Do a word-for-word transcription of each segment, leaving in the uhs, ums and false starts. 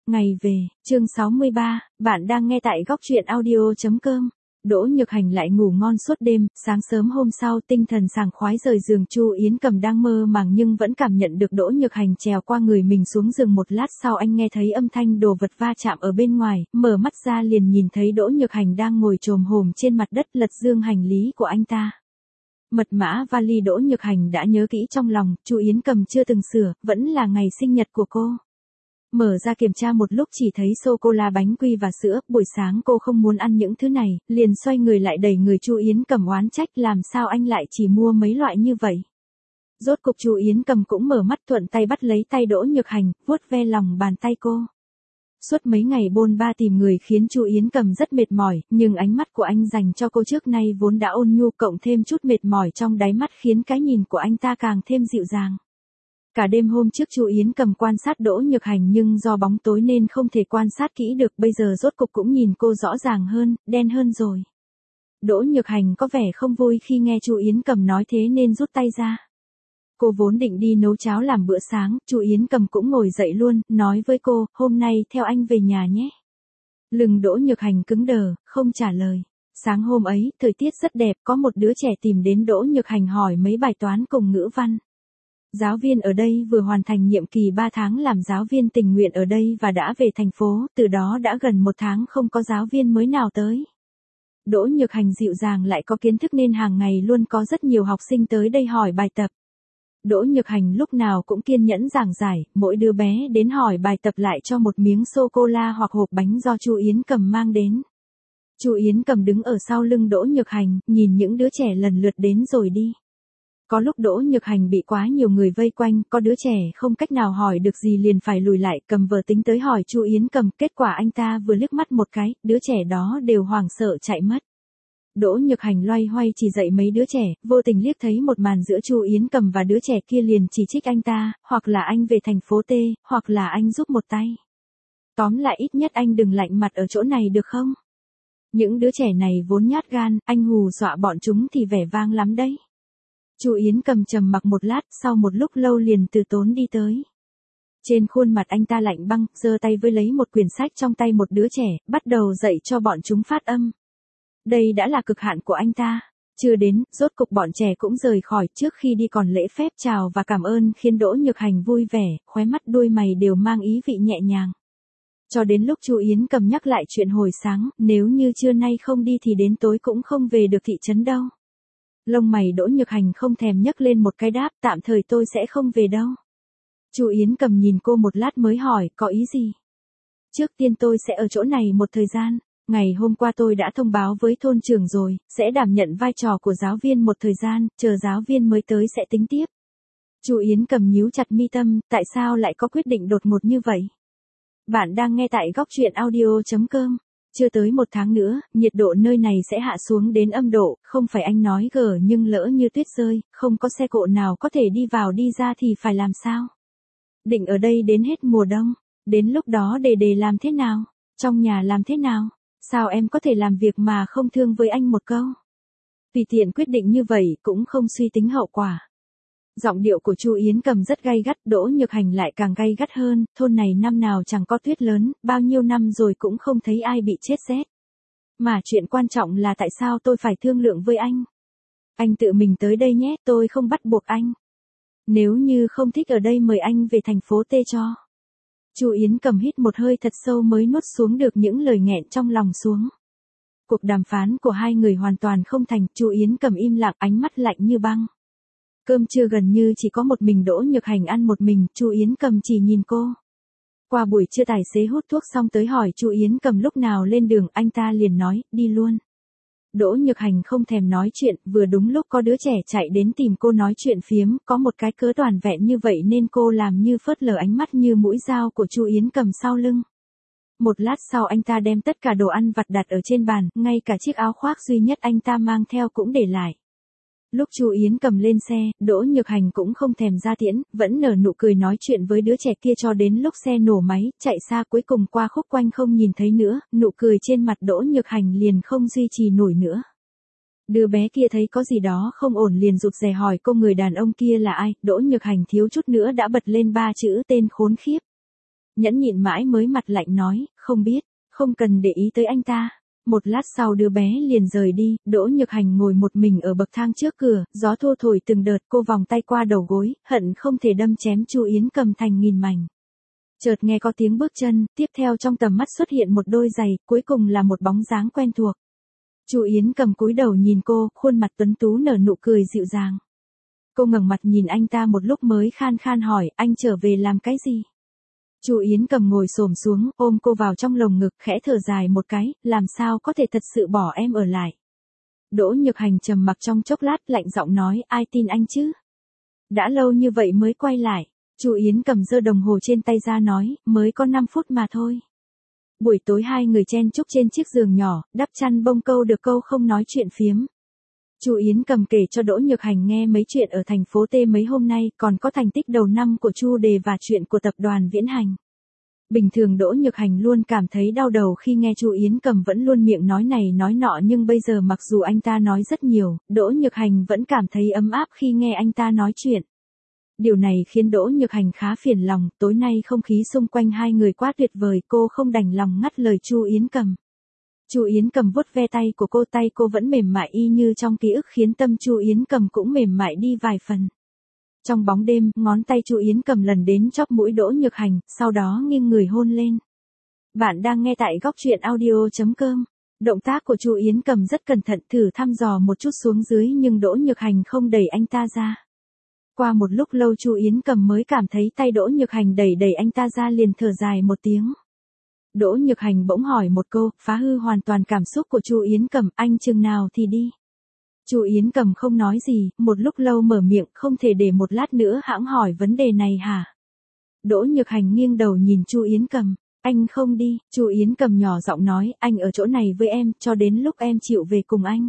Ngày về, chương sáu mươi ba, bạn đang nghe tại góc truyện audio chấm com. Đỗ Nhược Hành lại ngủ ngon suốt đêm, sáng sớm hôm sau tinh thần sảng khoái rời giường. Chu Yến Cầm đang mơ màng nhưng vẫn cảm nhận được Đỗ Nhược Hành trèo qua người mình xuống giường. Một lát sau anh nghe thấy âm thanh đồ vật va chạm ở bên ngoài, mở mắt ra liền nhìn thấy Đỗ Nhược Hành đang ngồi chồm hổm trên mặt đất lật dương hành lý của anh ta. Mật mã vali Đỗ Nhược Hành đã nhớ kỹ trong lòng, Chu Yến Cầm chưa từng sửa, vẫn là ngày sinh nhật của cô. Mở ra kiểm tra một lúc chỉ thấy sô-cô-la, bánh quy và sữa, buổi sáng cô không muốn ăn những thứ này, liền xoay người lại đẩy người Chu Yến Cầm oán trách làm sao anh lại chỉ mua mấy loại như vậy. Rốt cục Chu Yến Cầm cũng mở mắt thuận tay bắt lấy tay Đỗ Nhược Hành, vuốt ve lòng bàn tay cô. Suốt mấy ngày bôn ba tìm người khiến Chu Yến Cầm rất mệt mỏi, nhưng ánh mắt của anh dành cho cô trước nay vốn đã ôn nhu, cộng thêm chút mệt mỏi trong đáy mắt khiến cái nhìn của anh ta càng thêm dịu dàng. Cả đêm hôm trước Chu Yến Cầm quan sát Đỗ Nhược Hành nhưng do bóng tối nên không thể quan sát kỹ được, bây giờ rốt cục cũng nhìn cô rõ ràng hơn, đen hơn rồi. Đỗ Nhược Hành có vẻ không vui khi nghe Chu Yến Cầm nói thế nên rút tay ra. Cô vốn định đi nấu cháo làm bữa sáng, Chu Yến Cầm cũng ngồi dậy luôn, nói với cô, hôm nay theo anh về nhà nhé. Lưng Đỗ Nhược Hành cứng đờ, không trả lời. Sáng hôm ấy, thời tiết rất đẹp, có một đứa trẻ tìm đến Đỗ Nhược Hành hỏi mấy bài toán cùng ngữ văn. Giáo viên ở đây vừa hoàn thành nhiệm kỳ ba tháng làm giáo viên tình nguyện ở đây và đã về thành phố, từ đó đã gần một tháng không có giáo viên mới nào tới. Đỗ Nhược Hành dịu dàng lại có kiến thức nên hàng ngày luôn có rất nhiều học sinh tới đây hỏi bài tập. Đỗ Nhược Hành lúc nào cũng kiên nhẫn giảng giải, mỗi đứa bé đến hỏi bài tập lại cho một miếng sô-cô-la hoặc hộp bánh do Chu Yến Cầm mang đến. Chu Yến Cầm đứng ở sau lưng Đỗ Nhược Hành, nhìn những đứa trẻ lần lượt đến rồi đi. Có lúc Đỗ Nhược Hành bị quá nhiều người vây quanh, có đứa trẻ không cách nào hỏi được gì liền phải lùi lại, cầm vở tính tới hỏi Chu Yến Cầm, kết quả anh ta vừa liếc mắt một cái, đứa trẻ đó đều hoảng sợ chạy mất. Đỗ Nhược Hành loay hoay chỉ dạy mấy đứa trẻ, vô tình liếc thấy một màn giữa Chu Yến Cầm và đứa trẻ kia liền chỉ trích anh ta, hoặc là anh về thành phố T, hoặc là anh giúp một tay. Tóm lại ít nhất anh đừng lạnh mặt ở chỗ này được không? Những đứa trẻ này vốn nhát gan, anh hù dọa bọn chúng thì vẻ vang lắm đấy. Chu Yến Cầm trầm mặc một lát, sau một lúc lâu liền từ tốn đi tới. Trên khuôn mặt anh ta lạnh băng, giơ tay với lấy một quyển sách trong tay một đứa trẻ, bắt đầu dạy cho bọn chúng phát âm. Đây đã là cực hạn của anh ta. Chưa đến, rốt cục bọn trẻ cũng rời khỏi, trước khi đi còn lễ phép chào và cảm ơn khiến Đỗ Nhược Hành vui vẻ, khóe mắt đuôi mày đều mang ý vị nhẹ nhàng. Cho đến lúc Chu Yến Cầm nhắc lại chuyện hồi sáng, nếu như trưa nay không đi thì đến tối cũng không về được thị trấn đâu. Lông mày Đỗ Nhược Hành không thèm nhấc lên một cái đáp, tạm thời tôi sẽ không về đâu. Chu Yến Cầm nhìn cô một lát mới hỏi, có ý gì? Trước tiên tôi sẽ ở chỗ này một thời gian. Ngày hôm qua tôi đã thông báo với thôn trưởng rồi, sẽ đảm nhận vai trò của giáo viên một thời gian, chờ giáo viên mới tới sẽ tính tiếp. Chu Yến Cầm nhíu chặt mi tâm, tại sao lại có quyết định đột ngột như vậy? Bạn đang nghe tại góc truyện audio chấm com. Chưa tới một tháng nữa, nhiệt độ nơi này sẽ hạ xuống đến âm độ, không phải anh nói gở nhưng lỡ như tuyết rơi, không có xe cộ nào có thể đi vào đi ra thì phải làm sao? Định ở đây đến hết mùa đông, đến lúc đó đề đề làm thế nào? Trong nhà làm thế nào? Sao em có thể làm việc mà không thương với anh một câu? Tùy tiện quyết định như vậy cũng không suy tính hậu quả. Giọng điệu của Chu Yến Cầm rất gay gắt, Đỗ Nhược Hành lại càng gay gắt hơn, thôn này năm nào chẳng có tuyết lớn, bao nhiêu năm rồi cũng không thấy ai bị chết rét. Mà chuyện quan trọng là tại sao tôi phải thương lượng với anh? Anh tự mình tới đây nhé, tôi không bắt buộc anh. Nếu như không thích ở đây mời anh về thành phố T cho. Chu Yến Cầm hít một hơi thật sâu mới nuốt xuống được những lời nghẹn trong lòng xuống. Cuộc đàm phán của hai người hoàn toàn không thành, Chu Yến Cầm im lặng, ánh mắt lạnh như băng. Cơm trưa gần như chỉ có một mình Đỗ Nhược Hành ăn một mình, Chu Yến Cầm chỉ nhìn cô. Qua buổi trưa tài xế hút thuốc xong tới hỏi Chu Yến Cầm lúc nào lên đường, anh ta liền nói, đi luôn. Đỗ Nhược Hành không thèm nói chuyện, vừa đúng lúc có đứa trẻ chạy đến tìm cô nói chuyện phiếm, có một cái cớ toàn vẹn như vậy nên cô làm như phớt lờ ánh mắt như mũi dao của Chu Yến Cầm sau lưng. Một lát sau anh ta đem tất cả đồ ăn vặt đặt ở trên bàn, ngay cả chiếc áo khoác duy nhất anh ta mang theo cũng để lại. Lúc Chu Yến Cầm lên xe, Đỗ Nhược Hành cũng không thèm ra tiễn, vẫn nở nụ cười nói chuyện với đứa trẻ kia cho đến lúc xe nổ máy, chạy xa cuối cùng qua khúc quanh không nhìn thấy nữa, nụ cười trên mặt Đỗ Nhược Hành liền không duy trì nổi nữa. Đứa bé kia thấy có gì đó không ổn liền rụt rè hỏi cô người đàn ông kia là ai, Đỗ Nhược Hành thiếu chút nữa đã bật lên ba chữ tên khốn khiếp. nhẫn nhịn mãi mới mặt lạnh nói, không biết, không cần để ý tới anh ta. Một lát sau đứa bé liền rời đi, Đỗ Nhược Hành ngồi một mình ở bậc thang trước cửa, gió thô thổi từng đợt, cô vòng tay qua đầu gối, hận không thể đâm chém Chu Yến Cầm thành nghìn mảnh. Chợt nghe có tiếng bước chân, tiếp theo trong tầm mắt xuất hiện một đôi giày, cuối cùng là một bóng dáng quen thuộc. Chu Yến Cầm cúi đầu nhìn cô, khuôn mặt tuấn tú nở nụ cười dịu dàng. Cô ngẩng mặt nhìn anh ta một lúc mới khan khan hỏi, anh trở về làm cái gì? Chu Yến Cầm ngồi xổm xuống, ôm cô vào trong lồng ngực, khẽ thở dài một cái, làm sao có thể thật sự bỏ em ở lại. Đỗ Nhược Hành trầm mặc trong chốc lát, lạnh giọng nói, ai tin anh chứ? Đã lâu như vậy mới quay lại. Chu Yến Cầm giơ đồng hồ trên tay ra nói, mới có năm phút mà thôi. Buổi tối hai người chen chúc trên chiếc giường nhỏ, đắp chăn bông câu được câu không nói chuyện phiếm. Chu Yến Cầm kể cho Đỗ Nhược Hành nghe mấy chuyện ở thành phố T mấy hôm nay, còn có thành tích đầu năm của Chu Đề và chuyện của tập đoàn Viễn Hành. Bình thường Đỗ Nhược Hành luôn cảm thấy đau đầu khi nghe Chu Yến Cầm vẫn luôn miệng nói này nói nọ, nhưng bây giờ mặc dù anh ta nói rất nhiều, Đỗ Nhược Hành vẫn cảm thấy ấm áp khi nghe anh ta nói chuyện. Điều này khiến Đỗ Nhược Hành khá phiền lòng, tối nay không khí xung quanh hai người quá tuyệt vời, cô không đành lòng ngắt lời Chu Yến Cầm. Chu Yến Cầm vuốt ve tay của cô, tay cô vẫn mềm mại y như trong ký ức, khiến tâm Chu Yến Cầm cũng mềm mại đi vài phần. Trong bóng đêm, ngón tay Chu Yến Cầm lần đến chóp mũi Đỗ Nhược Hành, sau đó nghiêng người hôn lên. Bạn đang nghe tại góc truyện audio chấm com. Động tác của Chu Yến Cầm rất cẩn thận, thử thăm dò một chút xuống dưới, nhưng Đỗ Nhược Hành không đẩy anh ta ra. Qua một lúc lâu Chu Yến Cầm mới cảm thấy tay Đỗ Nhược Hành đẩy đẩy anh ta ra, liền thở dài một tiếng. Đỗ Nhược Hành bỗng hỏi một câu, phá hư hoàn toàn cảm xúc của Chu Yến Cầm, anh chừng nào thì đi. Chu Yến Cầm không nói gì, một lúc lâu mở miệng, không thể để một lát nữa hãng hỏi vấn đề này hả? Đỗ Nhược Hành nghiêng đầu nhìn Chu Yến Cầm, anh không đi. Chu Yến Cầm nhỏ giọng nói, anh ở chỗ này với em, cho đến lúc em chịu về cùng anh.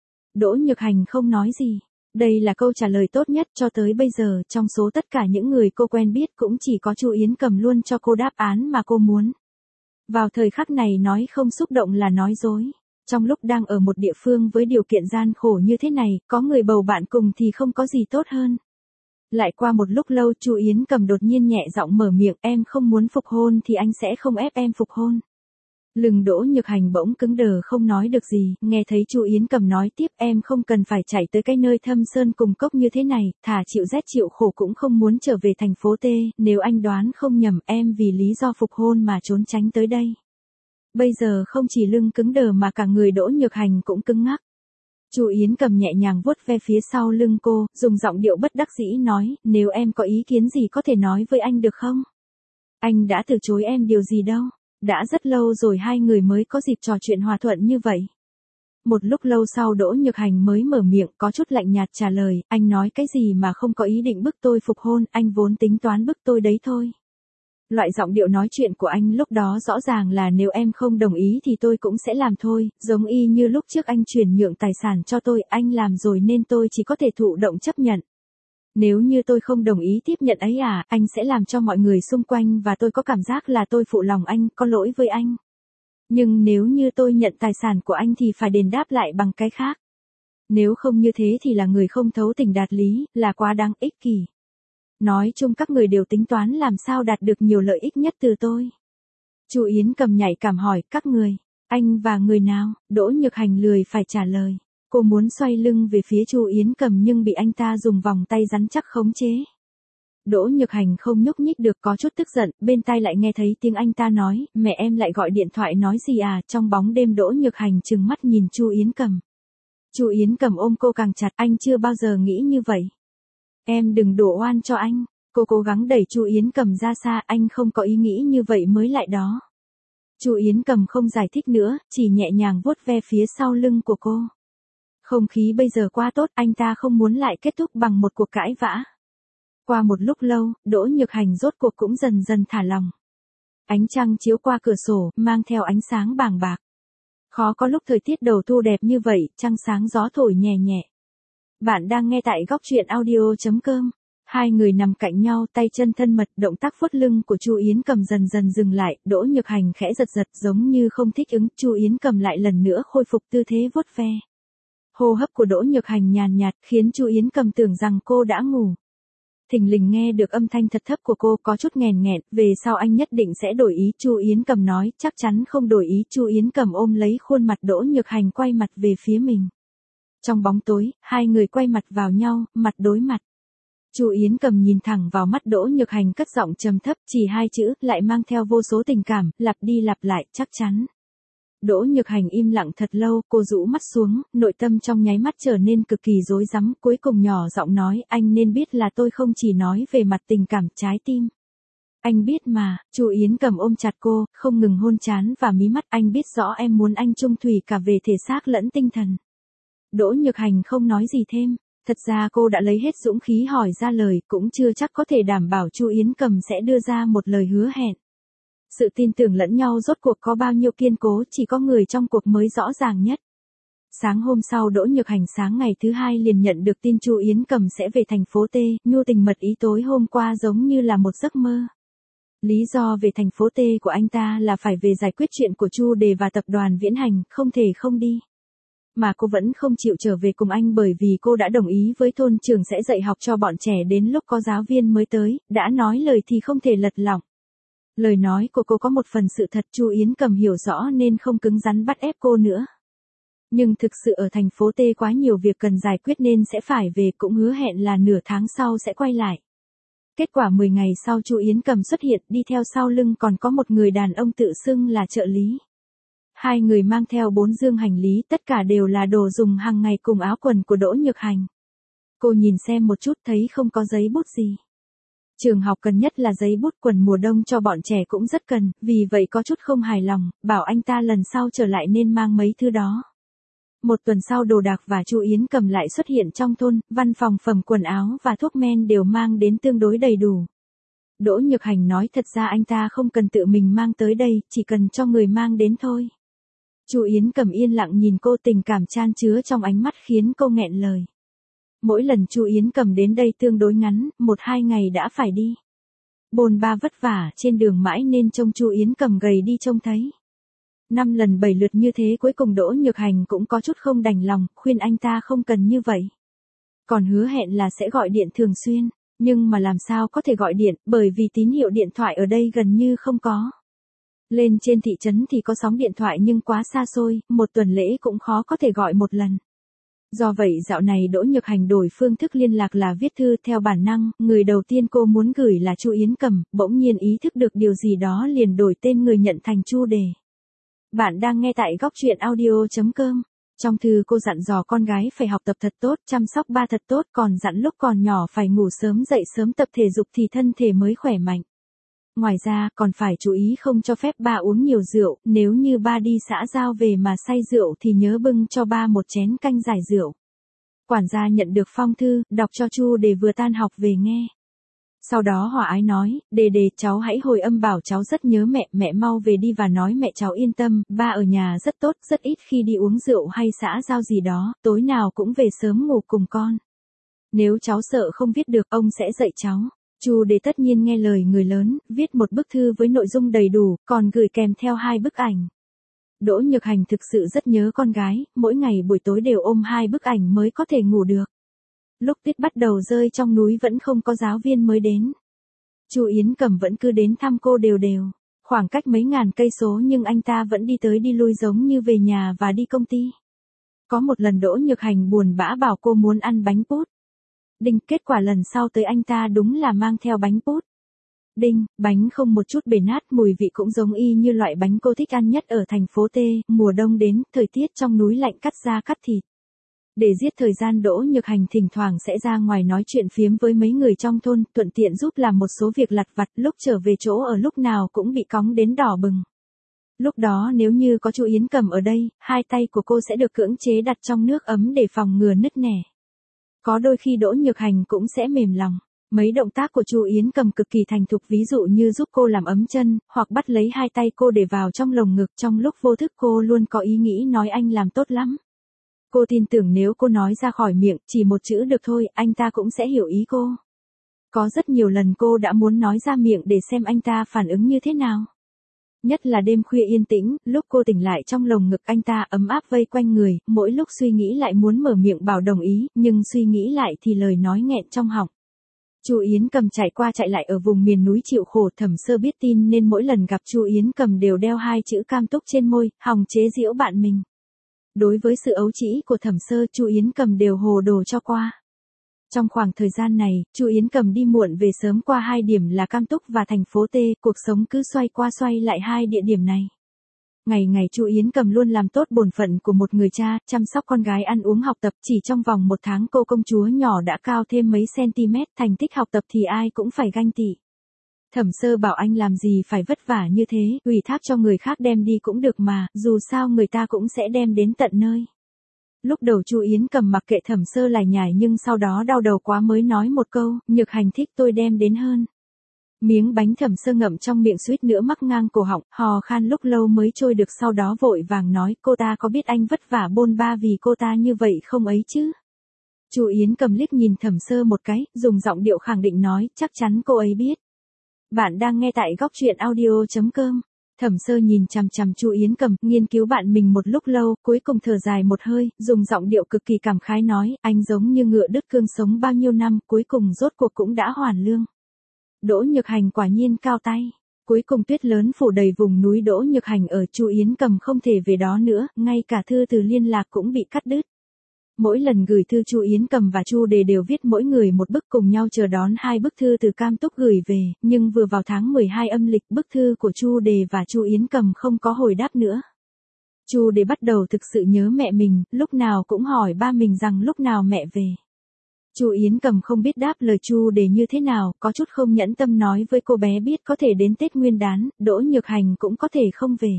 Đỗ Nhược Hành không nói gì. Đây là câu trả lời tốt nhất cho tới bây giờ, trong số tất cả những người cô quen biết cũng chỉ có Chu Yến Cầm luôn cho cô đáp án mà cô muốn. Vào thời khắc này nói không xúc động là nói dối. Trong lúc đang ở một địa phương với điều kiện gian khổ như thế này, có người bầu bạn cùng thì không có gì tốt hơn. Lại qua một lúc lâu Chu Yến Cầm đột nhiên nhẹ giọng mở miệng, em không muốn phục hôn thì anh sẽ không ép em phục hôn. Lưng Đỗ Nhược Hành bỗng cứng đờ không nói được gì, nghe thấy Chu Yến Cầm nói tiếp, em không cần phải chạy tới cái nơi thâm sơn cùng cốc như thế này, thà chịu rét chịu khổ cũng không muốn trở về thành phố T, nếu anh đoán không nhầm em vì lý do phục hôn mà trốn tránh tới đây. Bây giờ không chỉ lưng cứng đờ mà cả người Đỗ Nhược Hành cũng cứng ngắc. Chu Yến Cầm nhẹ nhàng vuốt ve phía sau lưng cô, dùng giọng điệu bất đắc dĩ nói, nếu em có ý kiến gì có thể nói với anh được không? Anh đã từ chối em điều gì đâu. Đã rất lâu rồi hai người mới có dịp trò chuyện hòa thuận như vậy. Một lúc lâu sau Đỗ Nhược Hành mới mở miệng, có chút lạnh nhạt trả lời, anh nói cái gì mà không có ý định bức tôi phục hôn, anh vốn tính toán bức tôi đấy thôi. Loại giọng điệu nói chuyện của anh lúc đó rõ ràng là nếu em không đồng ý thì tôi cũng sẽ làm thôi, giống y như lúc trước anh chuyển nhượng tài sản cho tôi, anh làm rồi nên tôi chỉ có thể thụ động chấp nhận. Nếu như tôi không đồng ý tiếp nhận ấy à, anh sẽ làm cho mọi người xung quanh và tôi có cảm giác là tôi phụ lòng anh, có lỗi với anh. Nhưng nếu như tôi nhận tài sản của anh thì phải đền đáp lại bằng cái khác. Nếu không như thế thì là người không thấu tình đạt lý, là quá đáng ích kỷ. Nói chung các người đều tính toán làm sao đạt được nhiều lợi ích nhất từ tôi. Chu Yến Cầm nhạy cảm hỏi, các người, anh và người nào? Đỗ Nhược Hành lười phải trả lời. Cô muốn xoay lưng về phía Chu Yến Cầm nhưng bị anh ta dùng vòng tay rắn chắc khống chế. Đỗ Nhược Hành không nhúc nhích được, có chút tức giận, bên tai lại nghe thấy tiếng anh ta nói, mẹ em lại gọi điện thoại nói gì à? Trong bóng đêm Đỗ Nhược Hành trừng mắt nhìn Chu Yến Cầm. Chu Yến Cầm ôm cô càng chặt, anh chưa bao giờ nghĩ như vậy. Em đừng đổ oan cho anh. Cô cố gắng đẩy Chu Yến Cầm ra xa, anh không có ý nghĩ như vậy mới lại đó. Chu Yến Cầm không giải thích nữa, chỉ nhẹ nhàng vuốt ve phía sau lưng của cô. Không khí bây giờ quá tốt, anh ta không muốn lại kết thúc bằng một cuộc cãi vã. Qua một lúc lâu, Đỗ Nhược Hành rốt cuộc cũng dần dần thả lòng. Ánh trăng chiếu qua cửa sổ, mang theo ánh sáng bàng bạc. Khó có lúc thời tiết đầu thu đẹp như vậy, trăng sáng gió thổi nhẹ nhẹ. Bạn đang nghe tại góc truyện audio chấm com. Hai người nằm cạnh nhau, tay chân thân mật, động tác vuốt lưng của Chu Yến Cầm dần dần dừng lại, Đỗ Nhược Hành khẽ giật giật giống như không thích ứng, Chu Yến Cầm lại lần nữa khôi phục tư thế vuốt ve. Hô hấp của Đỗ Nhược Hành nhàn nhạt khiến Chu Yến Cầm tưởng rằng cô đã ngủ. thình lình nghe được âm thanh thật thấp của cô có chút nghèn nghẹn, về sau anh nhất định sẽ đổi ý. Chu Yến Cầm nói, chắc chắn không đổi ý. Chu Yến Cầm ôm lấy khuôn mặt Đỗ Nhược Hành quay mặt về phía mình. Trong bóng tối, hai người quay mặt vào nhau, mặt đối mặt. Chu Yến Cầm nhìn thẳng vào mắt Đỗ Nhược Hành cất giọng trầm thấp, chỉ hai chữ, lại mang theo vô số tình cảm, lặp đi lặp lại, chắc chắn. Đỗ Nhược Hành im lặng thật lâu, cô rũ mắt xuống, nội tâm trong nháy mắt trở nên cực kỳ rối rắm, cuối cùng nhỏ giọng nói, anh nên biết là tôi không chỉ nói về mặt tình cảm, trái tim. Anh biết mà. Chu Yến Cầm ôm chặt cô, không ngừng hôn trán và mí mắt, anh biết rõ em muốn anh chung thủy cả về thể xác lẫn tinh thần. Đỗ Nhược Hành không nói gì thêm. Thật ra cô đã lấy hết dũng khí hỏi ra lời, cũng chưa chắc có thể đảm bảo Chu Yến Cầm sẽ đưa ra một lời hứa hẹn. Sự tin tưởng lẫn nhau rốt cuộc có bao nhiêu kiên cố, chỉ có người trong cuộc mới rõ ràng nhất. Sáng hôm sau Đỗ Nhược Hành sáng ngày thứ hai liền nhận được tin Chu Yến Cầm sẽ về thành phố T, nhu tình mật ý tối hôm qua giống như là một giấc mơ. Lý do về thành phố T của anh ta là phải về giải quyết chuyện của Chu Đề và tập đoàn Viễn Hành, không thể không đi. Mà cô vẫn không chịu trở về cùng anh bởi vì cô đã đồng ý với thôn trưởng sẽ dạy học cho bọn trẻ đến lúc có giáo viên mới tới, đã nói lời thì không thể lật lỏng. Lời nói của cô có một phần sự thật, Chu Yến Cầm hiểu rõ nên không cứng rắn bắt ép cô nữa. Nhưng thực sự ở thành phố T quá nhiều việc cần giải quyết nên sẽ phải về, cũng hứa hẹn là nửa tháng sau sẽ quay lại. Kết quả mười ngày sau Chu Yến Cầm xuất hiện, đi theo sau lưng còn có một người đàn ông tự xưng là trợ lý. Hai người mang theo bốn dương hành lý, tất cả đều là đồ dùng hàng ngày cùng áo quần của Đỗ Nhược Hành. Cô nhìn xem một chút thấy không có giấy bút gì. Trường học cần nhất là giấy bút, quần mùa đông cho bọn trẻ cũng rất cần, vì vậy có chút không hài lòng, bảo anh ta lần sau trở lại nên mang mấy thứ đó. Một tuần sau Đồ Đạc và Chu Yến Cầm lại xuất hiện trong thôn, văn phòng phẩm quần áo và thuốc men đều mang đến tương đối đầy đủ. Đỗ Nhược Hành nói thật ra anh ta không cần tự mình mang tới đây, chỉ cần cho người mang đến thôi. Chu Yến Cầm yên lặng nhìn cô, tình cảm chan chứa trong ánh mắt khiến cô nghẹn lời. Mỗi lần Chu Yến Cầm đến đây tương đối ngắn, một hai ngày đã phải đi. Bôn ba vất vả trên đường mãi nên trông Chu Yến Cầm gầy đi trông thấy. Năm lần bảy lượt như thế cuối cùng Đỗ Nhược Hành cũng có chút không đành lòng, khuyên anh ta không cần như vậy. Còn hứa hẹn là sẽ gọi điện thường xuyên, nhưng mà làm sao có thể gọi điện, bởi vì tín hiệu điện thoại ở đây gần như không có. Lên trên thị trấn thì có sóng điện thoại nhưng quá xa xôi, một tuần lễ cũng khó có thể gọi một lần. Do vậy dạo này Đỗ Nhược Hành đổi phương thức liên lạc là viết thư, theo bản năng, người đầu tiên cô muốn gửi là Chu Yến Cầm, bỗng nhiên ý thức được điều gì đó liền đổi tên người nhận thành Chu Đề. Bạn đang nghe tại góc truyện audio chấm com. Trong thư cô dặn dò con gái phải học tập thật tốt, chăm sóc ba thật tốt, còn dặn lúc còn nhỏ phải ngủ sớm dậy sớm tập thể dục thì thân thể mới khỏe mạnh. Ngoài ra, còn phải chú ý không cho phép ba uống nhiều rượu, nếu như ba đi xã giao về mà say rượu thì nhớ bưng cho ba một chén canh giải rượu. Quản gia nhận được phong thư, đọc cho Chu Đề vừa tan học về nghe. Sau đó hòa ái nói, Đề Đề cháu hãy hồi âm bảo cháu rất nhớ mẹ, mẹ mau về đi và nói mẹ cháu yên tâm, ba ở nhà rất tốt, rất ít khi đi uống rượu hay xã giao gì đó, tối nào cũng về sớm ngủ cùng con. Nếu cháu sợ không viết được, ông sẽ dạy cháu. Chu Đề tất nhiên nghe lời người lớn, viết một bức thư với nội dung đầy đủ, còn gửi kèm theo hai bức ảnh. Đỗ Nhược Hành thực sự rất nhớ con gái, mỗi ngày buổi tối đều ôm hai bức ảnh mới có thể ngủ được. Lúc tuyết bắt đầu rơi trong núi vẫn không có giáo viên mới đến. Chu Yến Cầm vẫn cứ đến thăm cô đều đều, khoảng cách mấy ngàn cây số nhưng anh ta vẫn đi tới đi lui giống như về nhà và đi công ty. Có một lần Đỗ Nhược Hành buồn bã bảo cô muốn ăn bánh pút. Đinh, kết quả lần sau tới anh ta đúng là mang theo bánh pút. Đinh, bánh không một chút bể nát, mùi vị cũng giống y như loại bánh cô thích ăn nhất ở thành phố T, mùa đông đến, thời tiết trong núi lạnh cắt da cắt thịt. Để giết thời gian Đỗ Nhược Hành thỉnh thoảng sẽ ra ngoài nói chuyện phiếm với mấy người trong thôn, thuận tiện giúp làm một số việc lặt vặt, lúc trở về chỗ ở lúc nào cũng bị cóng đến đỏ bừng. Lúc đó nếu như có Chu Yến Cầm ở đây, hai tay của cô sẽ được cưỡng chế đặt trong nước ấm để phòng ngừa nứt nẻ. Có đôi khi Đỗ Nhược Hành cũng sẽ mềm lòng. Mấy động tác của Chu Yến Cầm cực kỳ thành thục, ví dụ như giúp cô làm ấm chân, hoặc bắt lấy hai tay cô để vào trong lồng ngực, trong lúc vô thức cô luôn có ý nghĩ nói anh làm tốt lắm. Cô tin tưởng nếu cô nói ra khỏi miệng, chỉ một chữ được thôi, anh ta cũng sẽ hiểu ý cô. Có rất nhiều lần cô đã muốn nói ra miệng để xem anh ta phản ứng như thế nào. Nhất là đêm khuya yên tĩnh, lúc cô tỉnh lại trong lồng ngực anh ta ấm áp vây quanh người, mỗi lúc suy nghĩ lại muốn mở miệng bảo đồng ý, nhưng suy nghĩ lại thì lời nói nghẹn trong họng. Chu Yến Cầm chạy qua chạy lại ở vùng miền núi chịu khổ, Thẩm Sơ biết tin nên mỗi lần gặp Chu Yến Cầm đều đeo hai chữ cam túc trên môi, hòng chế giễu bạn mình. Đối với sự ấu trĩ của Thẩm Sơ, Chu Yến Cầm đều hồ đồ cho qua. Trong khoảng thời gian này, Chu Yến Cầm đi muộn về sớm qua hai điểm là Cam Túc và thành phố T, cuộc sống cứ xoay qua xoay lại hai địa điểm này. Ngày ngày Chu Yến Cầm luôn làm tốt bổn phận của một người cha, chăm sóc con gái ăn uống học tập, chỉ trong vòng một tháng cô công chúa nhỏ đã cao thêm mấy cm, thành tích học tập thì ai cũng phải ganh tị. Thẩm Sơ bảo anh làm gì phải vất vả như thế, ủy thác cho người khác đem đi cũng được mà, dù sao người ta cũng sẽ đem đến tận nơi. Lúc đầu Chu Yến Cầm mặc kệ Thẩm Sơ lải nhải nhưng sau đó đau đầu quá mới nói một câu, Nhược Hành thích tôi đem đến hơn. Miếng bánh Thẩm Sơ ngậm trong miệng suýt nữa mắc ngang cổ họng, hò khan lúc lâu mới trôi được, sau đó vội vàng nói, cô ta có biết anh vất vả bôn ba vì cô ta như vậy không ấy chứ? Chu Yến Cầm liếc nhìn Thẩm Sơ một cái, dùng giọng điệu khẳng định nói, chắc chắn cô ấy biết. Bạn đang nghe tại góc truyện audio chấm com. Thẩm Sơ nhìn chằm chằm Chu Yến Cầm, nghiên cứu bạn mình một lúc lâu, cuối cùng thở dài một hơi, dùng giọng điệu cực kỳ cảm khái nói, anh giống như ngựa đứt cương sống bao nhiêu năm, cuối cùng rốt cuộc cũng đã hoàn lương. Đỗ Nhược Hành quả nhiên cao tay. Cuối cùng tuyết lớn phủ đầy vùng núi Đỗ Nhược Hành ở, Chu Yến Cầm không thể về đó nữa, ngay cả thư từ liên lạc cũng bị cắt đứt. Mỗi lần gửi thư Chu Yến Cầm và Chu Đề đều viết mỗi người một bức, cùng nhau chờ đón hai bức thư từ Cam Túc gửi về, nhưng vừa vào tháng mười hai âm lịch, bức thư của Chu Đề và Chu Yến Cầm không có hồi đáp nữa. Chu Đề bắt đầu thực sự nhớ mẹ mình, lúc nào cũng hỏi ba mình rằng lúc nào mẹ về. Chu Yến Cầm không biết đáp lời Chu Đề như thế nào, có chút không nhẫn tâm nói với cô bé biết có thể đến Tết Nguyên Đán, Đỗ Nhược Hành cũng có thể không về.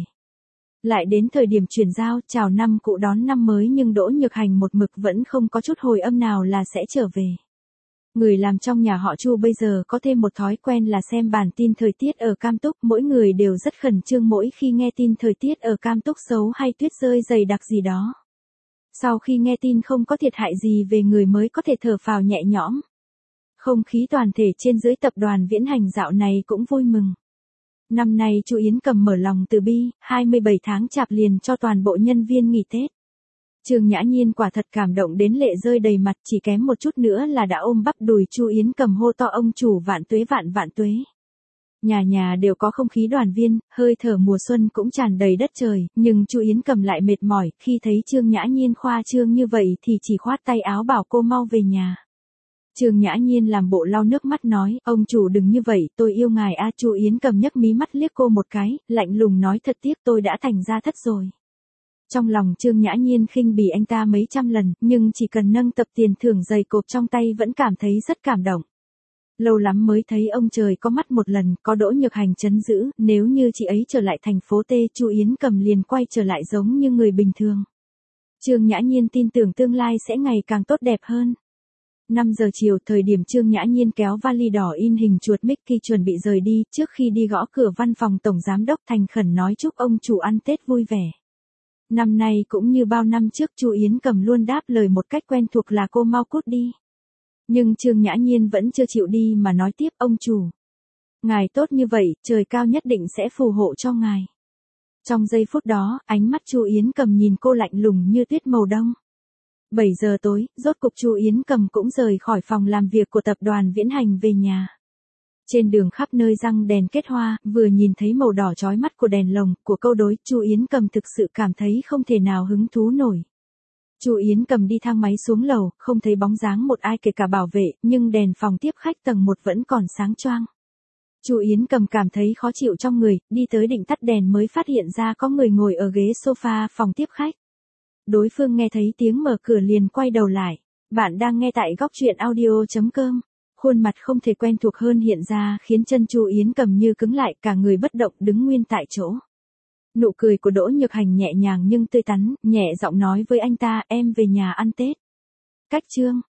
Lại đến thời điểm chuyển giao, chào năm cũ đón năm mới nhưng Đỗ Nhược Hành một mực vẫn không có chút hồi âm nào là sẽ trở về. Người làm trong nhà họ Chu bây giờ có thêm một thói quen là xem bản tin thời tiết ở Cam Túc, mỗi người đều rất khẩn trương mỗi khi nghe tin thời tiết ở Cam Túc xấu hay tuyết rơi dày đặc gì đó. Sau khi nghe tin không có thiệt hại gì về người mới có thể thở phào nhẹ nhõm. Không khí toàn thể trên dưới tập đoàn Viễn Hành dạo này cũng vui mừng. Năm nay Chu Yến Cầm mở lòng từ bi, hai mươi bảy tháng chạp liền cho toàn bộ nhân viên nghỉ Tết. Trương Nhã Nhiên quả thật cảm động đến lệ rơi đầy mặt, chỉ kém một chút nữa là đã ôm bắp đùi Chu Yến Cầm hô to ông chủ vạn tuế vạn vạn tuế. Nhà nhà đều có không khí đoàn viên, hơi thở mùa xuân cũng tràn đầy đất trời, nhưng Chu Yến Cầm lại mệt mỏi, khi thấy Trương Nhã Nhiên khoa trương như vậy thì chỉ khoát tay áo bảo cô mau về nhà. Trương Nhã Nhiên làm bộ lau nước mắt nói, ông chủ đừng như vậy, tôi yêu ngài a. Chu Yến Cầm nhấc mí mắt liếc cô một cái, lạnh lùng nói thật tiếc tôi đã thành gia thất rồi. Trong lòng Trương Nhã Nhiên khinh bỉ anh ta mấy trăm lần, nhưng chỉ cần nâng tập tiền thưởng dày cộp trong tay vẫn cảm thấy rất cảm động. Lâu lắm mới thấy ông trời có mắt một lần, có Đỗ Nhược Hành trấn giữ, nếu như chị ấy trở lại thành phố T, Chu Yến Cầm liền quay trở lại giống như người bình thường. Trương Nhã Nhiên tin tưởng tương lai sẽ ngày càng tốt đẹp hơn. năm giờ chiều, thời điểm Trương Nhã Nhiên kéo vali đỏ in hình chuột Mickey chuẩn bị rời đi, trước khi đi gõ cửa văn phòng tổng giám đốc thành khẩn nói chúc ông chủ ăn Tết vui vẻ. Năm nay cũng như bao năm trước, Chu Yến Cầm luôn đáp lời một cách quen thuộc là cô mau cút đi. Nhưng Trương Nhã Nhiên vẫn chưa chịu đi mà nói tiếp, ông chủ. Ngài tốt như vậy, trời cao nhất định sẽ phù hộ cho ngài. Trong giây phút đó, ánh mắt Chu Yến Cầm nhìn cô lạnh lùng như tuyết màu đông. bảy giờ tối, rốt cục Chu Yến Cầm cũng rời khỏi phòng làm việc của tập đoàn Viễn Hành về nhà. Trên đường khắp nơi răng đèn kết hoa, vừa nhìn thấy màu đỏ chói mắt của đèn lồng, của câu đối, Chu Yến Cầm thực sự cảm thấy không thể nào hứng thú nổi. Chu Yến Cầm đi thang máy xuống lầu, không thấy bóng dáng một ai kể cả bảo vệ, nhưng đèn phòng tiếp khách tầng một vẫn còn sáng choang. Chu Yến Cầm cảm thấy khó chịu trong người, đi tới định tắt đèn mới phát hiện ra có người ngồi ở ghế sofa phòng tiếp khách. Đối phương nghe thấy tiếng mở cửa liền quay đầu lại. Bạn đang nghe tại góc truyện audio chấm com. Khuôn mặt không thể quen thuộc hơn hiện ra khiến chân Chu Yến Cầm như cứng lại, cả người bất động đứng nguyên tại chỗ. Nụ cười của Đỗ Nhược Hành nhẹ nhàng nhưng tươi tắn, nhẹ giọng nói với anh ta, em về nhà ăn Tết. Cách chương